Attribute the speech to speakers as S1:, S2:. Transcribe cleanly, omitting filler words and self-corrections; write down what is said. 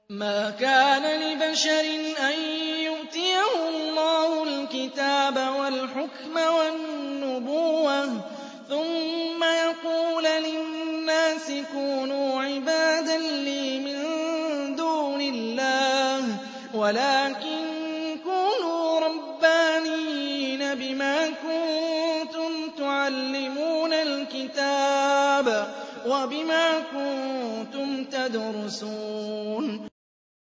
S1: مَا كَانَ لِبَشَرٍ أَن يُؤْتِيَهُ اللَّهُ الْكِتَابَ وَالْحُكْمَ وَالنُّبُوَّةَ ثُمَّ يَقُولَ لِلنَّاسِ كُونُوا عِبَادًا لِّي مِن دُونِ اللَّهِ وَلَٰكِن كُونُوا رَبَّانِيِّينَ بِمَا كُنتُمْ تُعَلِّمُونَ الْكِتَابَ وَبِمَا كُنتُمْ تَدْرُسُونَ